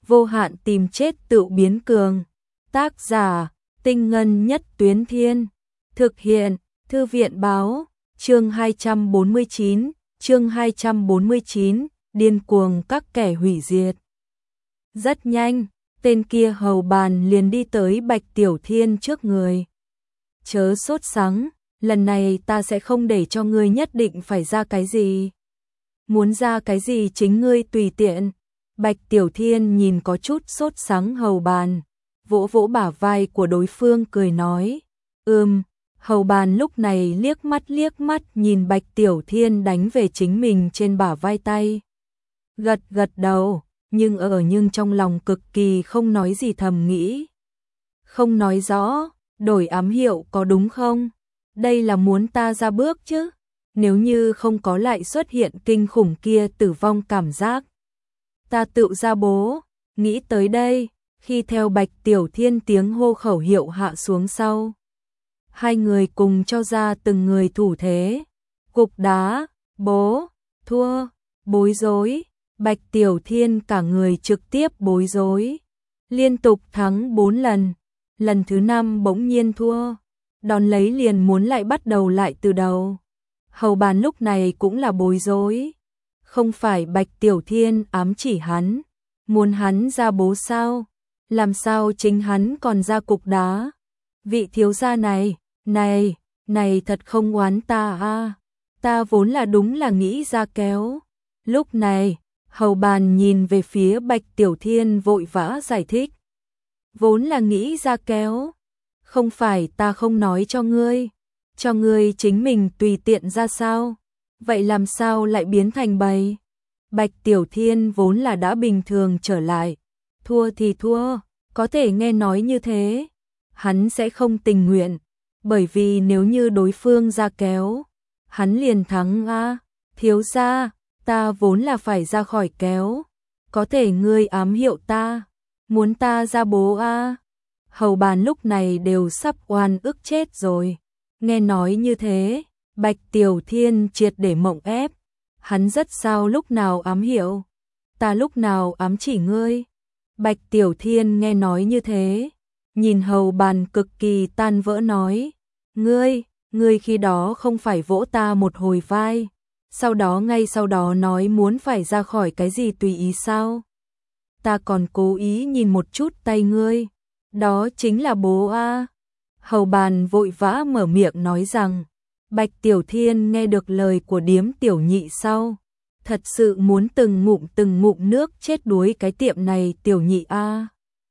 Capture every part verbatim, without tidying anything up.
vô hạn tìm chết tự biến cường. Tác giả, Tinh Ngân Nhất Tuyến Thiên. Thực hiện, Thư viện Báo. Chương hai trăm bốn mươi chín, chương hai trăm bốn mươi chín, điên cuồng các kẻ hủy diệt. Rất nhanh, tên kia hầu bàn liền đi tới Bạch Tiểu Thiên trước người. Chớ sốt sắng, lần này ta sẽ không để cho ngươi nhất định phải ra cái gì. Muốn ra cái gì chính ngươi tùy tiện. Bạch Tiểu Thiên nhìn có chút sốt sắng hầu bàn, vỗ vỗ bả vai của đối phương cười nói, ừm. Hầu bàn lúc này liếc mắt liếc mắt nhìn Bạch Tiểu Thiên đánh về chính mình trên bả vai tay. Gật gật đầu, nhưng ở nhưng trong lòng cực kỳ không nói gì thầm nghĩ. Không nói rõ, đổi ám hiệu có đúng không? Đây là muốn ta ra bước chứ? Nếu như không có lại xuất hiện kinh khủng kia tử vong cảm giác. Ta tự ra bố, nghĩ tới đây, khi theo Bạch Tiểu Thiên tiếng hô khẩu hiệu hạ xuống sau. Hai người cùng cho ra từng người thủ thế. Cục đá, bố, thua, bối rối. Bạch Tiểu Thiên cả người trực tiếp bối rối. Liên tục thắng bốn lần. Lần thứ năm bỗng nhiên thua. Đón lấy liền muốn lại bắt đầu lại từ đầu. Hầu bàn lúc này cũng là bối rối. Không phải Bạch Tiểu Thiên ám chỉ hắn. Muốn hắn ra bố sao? Làm sao chính hắn còn ra cục đá? Vị thiếu gia này. Này, này thật không oán ta à, ta vốn là đúng là nghĩ ra kéo. Lúc này, hầu bàn nhìn về phía Bạch Tiểu Thiên vội vã giải thích. Vốn là nghĩ ra kéo, không phải ta không nói cho ngươi, cho ngươi chính mình tùy tiện ra sao, vậy làm sao lại biến thành bầy. Bạch Tiểu Thiên vốn là đã bình thường trở lại, thua thì thua, có thể nghe nói như thế, hắn sẽ không tình nguyện. Bởi vì nếu như đối phương ra kéo, hắn liền thắng a. Thiếu gia, ta vốn là phải ra khỏi kéo, có thể ngươi ám hiệu ta, muốn ta ra bố a. Hầu bàn lúc này đều sắp oan ức chết rồi. Nghe nói như thế, Bạch Tiểu Thiên triệt để mộng ép. Hắn rất sao lúc nào ám hiệu, ta lúc nào ám chỉ ngươi. Bạch Tiểu Thiên nghe nói như thế, nhìn hầu bàn cực kỳ tan vỡ nói, ngươi, ngươi khi đó không phải vỗ ta một hồi vai, sau đó ngay sau đó nói muốn phải ra khỏi cái gì tùy ý sao? Ta còn cố ý nhìn một chút tay ngươi, đó chính là bố a. Hầu bàn vội vã mở miệng nói rằng, Bạch Tiểu Thiên nghe được lời của điếm tiểu nhị sau, thật sự muốn từng ngụm từng ngụm nước chết đuối cái tiệm này tiểu nhị a.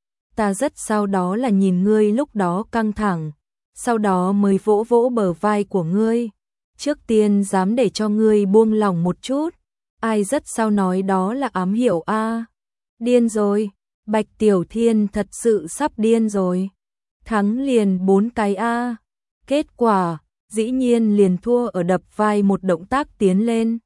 Ta rất sau đó là nhìn ngươi lúc đó căng thẳng, sau đó mới vỗ vỗ bờ vai của ngươi, trước tiên dám để cho ngươi buông lòng một chút, ai rất sao nói đó là ám hiệu a. Điên rồi, Bạch Tiểu Thiên thật sự sắp điên rồi, thắng liền bốn cái a, kết quả dĩ nhiên liền thua ở đập vai một động tác tiến lên.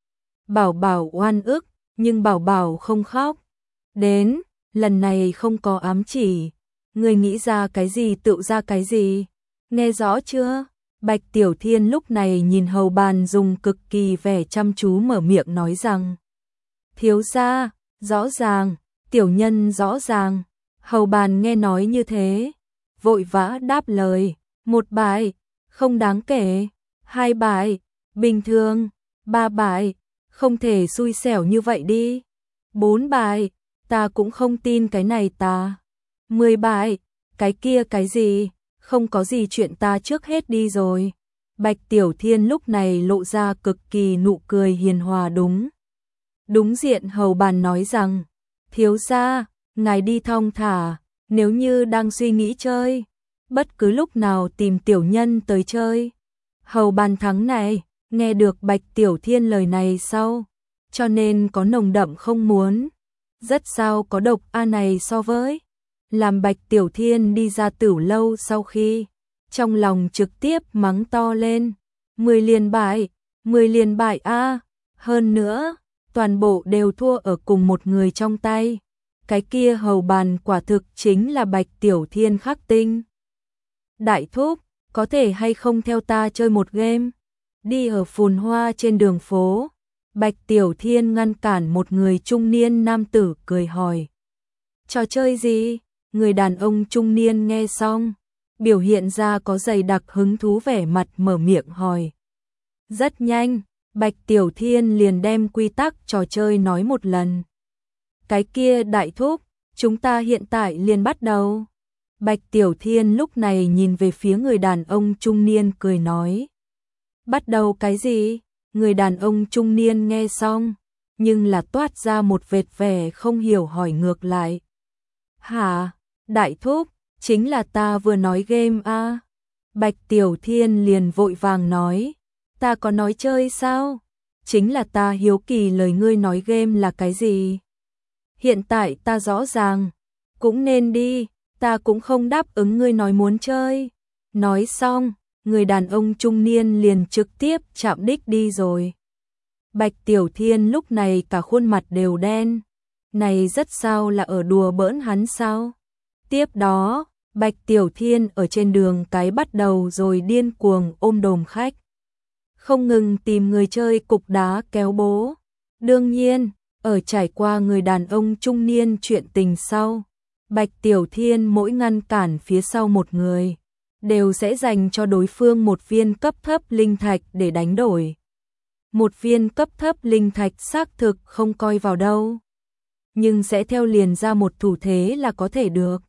Bảo Bảo oan ức, nhưng Bảo Bảo không khóc. Đến, lần này không có ám chỉ, ngươi nghĩ ra cái gì tự ra cái gì, nghe rõ chưa? Bạch Tiểu Thiên lúc này nhìn hầu bàn dùng cực kỳ vẻ chăm chú mở miệng nói rằng, thiếu gia, rõ ràng, tiểu nhân rõ ràng. Hầu bàn nghe nói như thế, vội vã đáp lời, một bài, không đáng kể, hai bài, bình thường, ba bài, không thể xui xẻo như vậy đi, bốn bài, ta cũng không tin cái này ta, mười bài, cái kia cái gì, không có gì chuyện ta trước hết đi rồi. Bạch Tiểu Thiên lúc này lộ ra cực kỳ nụ cười hiền hòa đúng. Đúng diện hầu bàn nói rằng, thiếu gia, ngài đi thong thả, nếu như đang suy nghĩ chơi, bất cứ lúc nào tìm tiểu nhân tới chơi. Hầu bàn thắng này, nghe được Bạch Tiểu Thiên lời này sau, cho nên có nồng đậm không muốn. Rất sao có độc a này so với làm Bạch Tiểu Thiên đi ra tửu lâu sau khi trong lòng trực tiếp mắng to lên, mười liền bại, mười liền bại a, hơn nữa, toàn bộ đều thua ở cùng một người trong tay. Cái kia hầu bàn quả thực chính là Bạch Tiểu Thiên khắc tinh. Đại thúc, có thể hay không theo ta chơi một game? Đi ở phồn hoa trên đường phố, Bạch Tiểu Thiên ngăn cản một người trung niên nam tử cười hỏi. Trò chơi gì? Người đàn ông trung niên nghe xong, biểu hiện ra có dày đặc hứng thú vẻ mặt mở miệng hỏi. Rất nhanh, Bạch Tiểu Thiên liền đem quy tắc trò chơi nói một lần. Cái kia đại thúc, chúng ta hiện tại liền bắt đầu. Bạch Tiểu Thiên lúc này nhìn về phía người đàn ông trung niên cười nói. Bắt đầu cái gì? Người đàn ông trung niên nghe xong, nhưng là toát ra một vệt vẻ không hiểu hỏi ngược lại. Hả? Đại thúc, chính là ta vừa nói game a. Bạch Tiểu Thiên liền vội vàng nói. Ta có nói chơi sao? Chính là ta hiếu kỳ lời ngươi nói game là cái gì? Hiện tại ta rõ ràng, cũng nên đi, ta cũng không đáp ứng ngươi nói muốn chơi. Nói xong, người đàn ông trung niên liền trực tiếp chạm đích đi rồi. Bạch Tiểu Thiên lúc này cả khuôn mặt đều đen. Này rất sao là ở đùa bỡn hắn sao? Tiếp đó, Bạch Tiểu Thiên ở trên đường cái bắt đầu rồi điên cuồng ôm đồm khách. Không ngừng tìm người chơi cục đá kéo bố. Đương nhiên, ở trải qua người đàn ông trung niên chuyện tình sau, Bạch Tiểu Thiên mỗi ngăn cản phía sau một người, đều sẽ dành cho đối phương một viên cấp thấp linh thạch để đánh đổi. Một viên cấp thấp linh thạch xác thực không coi vào đâu, nhưng sẽ theo liền ra một thủ thế là có thể được.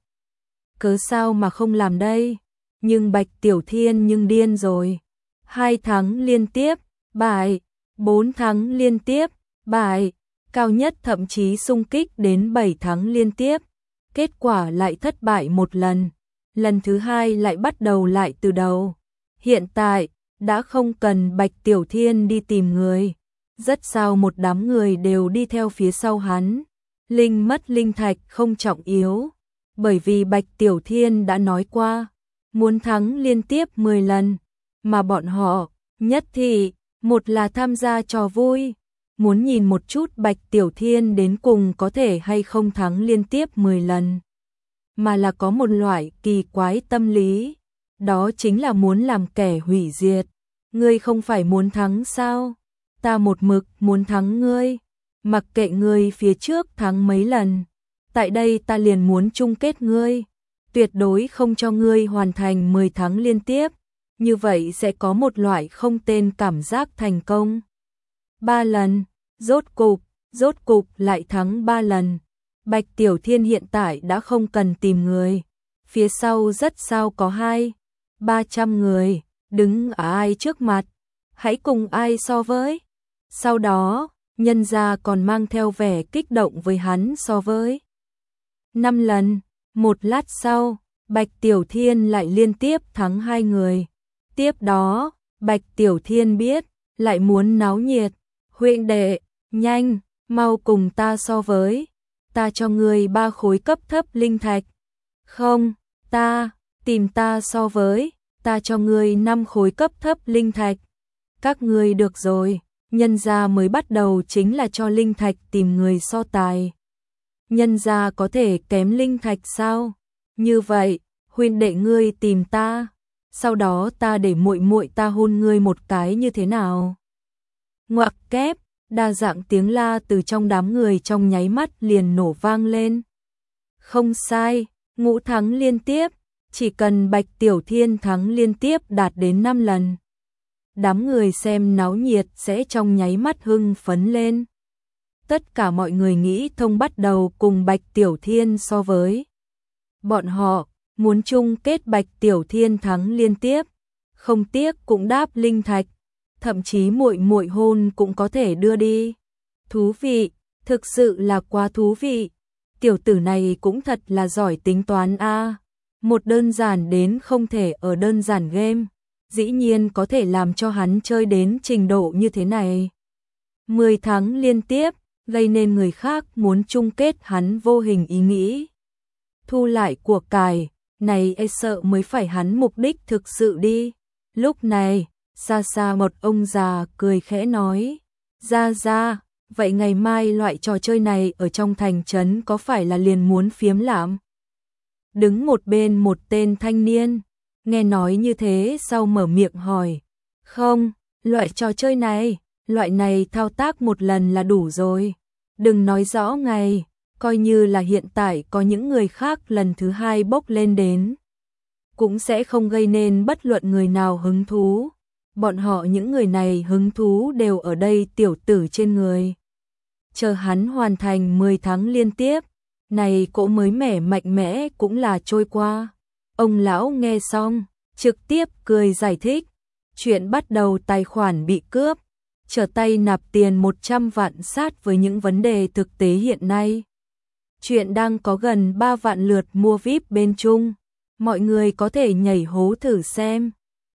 Cớ sao mà không làm đây? Nhưng Bạch Tiểu Thiên nhưng điên rồi. Hai tháng liên tiếp, bại, bốn tháng liên tiếp, bại, cao nhất thậm chí xung kích đến bảy tháng liên tiếp. Kết quả lại thất bại một lần, lần thứ hai lại bắt đầu lại từ đầu. Hiện tại, đã không cần Bạch Tiểu Thiên đi tìm người, rất sao một đám người đều đi theo phía sau hắn. Linh mất linh thạch không trọng yếu, bởi vì Bạch Tiểu Thiên đã nói qua, muốn thắng liên tiếp mười lần, mà bọn họ, nhất thì, một là tham gia trò vui, muốn nhìn một chút Bạch Tiểu Thiên đến cùng có thể hay không thắng liên tiếp mười lần, mà là có một loại kỳ quái tâm lý, đó chính là muốn làm kẻ hủy diệt. Ngươi không phải muốn thắng sao? Ta một mực muốn thắng ngươi, mặc kệ ngươi phía trước thắng mấy lần, tại đây ta liền muốn chung kết ngươi, tuyệt đối không cho ngươi hoàn thành mười tháng liên tiếp, như vậy sẽ có một loại không tên cảm giác thành công. Ba lần, rốt cục, rốt cục lại thắng ba lần. Bạch Tiểu Thiên hiện tại đã không cần tìm người, phía sau rất sao có hai, ba trăm người, đứng ở ai trước mặt, hãy cùng ai so với. Sau đó, nhân gia còn mang theo vẻ kích động với hắn so với. Năm lần, một lát sau, Bạch Tiểu Thiên lại liên tiếp thắng hai người. Tiếp đó, Bạch Tiểu Thiên biết, lại muốn náo nhiệt. Huynh đệ, nhanh, mau cùng ta so với. Ta cho ngươi ba khối cấp thấp linh thạch. Không, ta, tìm ta so với. Ta cho ngươi năm khối cấp thấp linh thạch. Các ngươi được rồi, nhân gia mới bắt đầu chính là cho linh thạch tìm người so tài. Nhân gia có thể kém linh thạch sao? Như vậy, huynh đệ ngươi tìm ta, sau đó ta để muội muội ta hôn ngươi một cái như thế nào? Ngoặc kép, đa dạng tiếng la từ trong đám người trong nháy mắt liền nổ vang lên. Không sai, ngũ thắng liên tiếp, chỉ cần Bạch Tiểu Thiên thắng liên tiếp đạt đến năm lần, đám người xem náo nhiệt sẽ trong nháy mắt hưng phấn lên. Tất cả mọi người nghĩ thông bắt đầu cùng Bạch Tiểu Thiên so với. Bọn họ muốn chung kết Bạch Tiểu Thiên thắng liên tiếp, không tiếc cũng đáp linh thạch, thậm chí muội muội hôn cũng có thể đưa đi. Thú vị, thực sự là quá thú vị. Tiểu tử này cũng thật là giỏi tính toán a. Một đơn giản đến không thể ở đơn giản game, dĩ nhiên có thể làm cho hắn chơi đến trình độ như thế này. mười tháng liên tiếp, gây nên người khác muốn chung kết hắn vô hình ý nghĩ. Thu lại của cải, này e sợ mới phải hắn mục đích thực sự đi. Lúc này, xa xa một ông già cười khẽ nói, ra ra, vậy ngày mai loại trò chơi này ở trong thành trấn có phải là liền muốn phiếm lãm? Đứng một bên một tên thanh niên, nghe nói như thế sau mở miệng hỏi, không, loại trò chơi này, loại này thao tác một lần là đủ rồi, đừng nói rõ ngày, coi như là hiện tại có những người khác lần thứ hai bốc lên đến, cũng sẽ không gây nên bất luận người nào hứng thú. Bọn họ những người này hứng thú đều ở đây tiểu tử trên người. Chờ hắn hoàn thành mười tháng liên tiếp, này cỗ mới mẻ mạnh mẽ cũng là trôi qua. Ông lão nghe xong, trực tiếp cười giải thích. Chuyện bắt đầu tài khoản bị cướp, trở tay nạp tiền một trăm vạn sát với những vấn đề thực tế hiện nay. Chuyện đang có gần ba vạn lượt mua vi ai pi bên Trung. Mọi người có thể nhảy hố thử xem.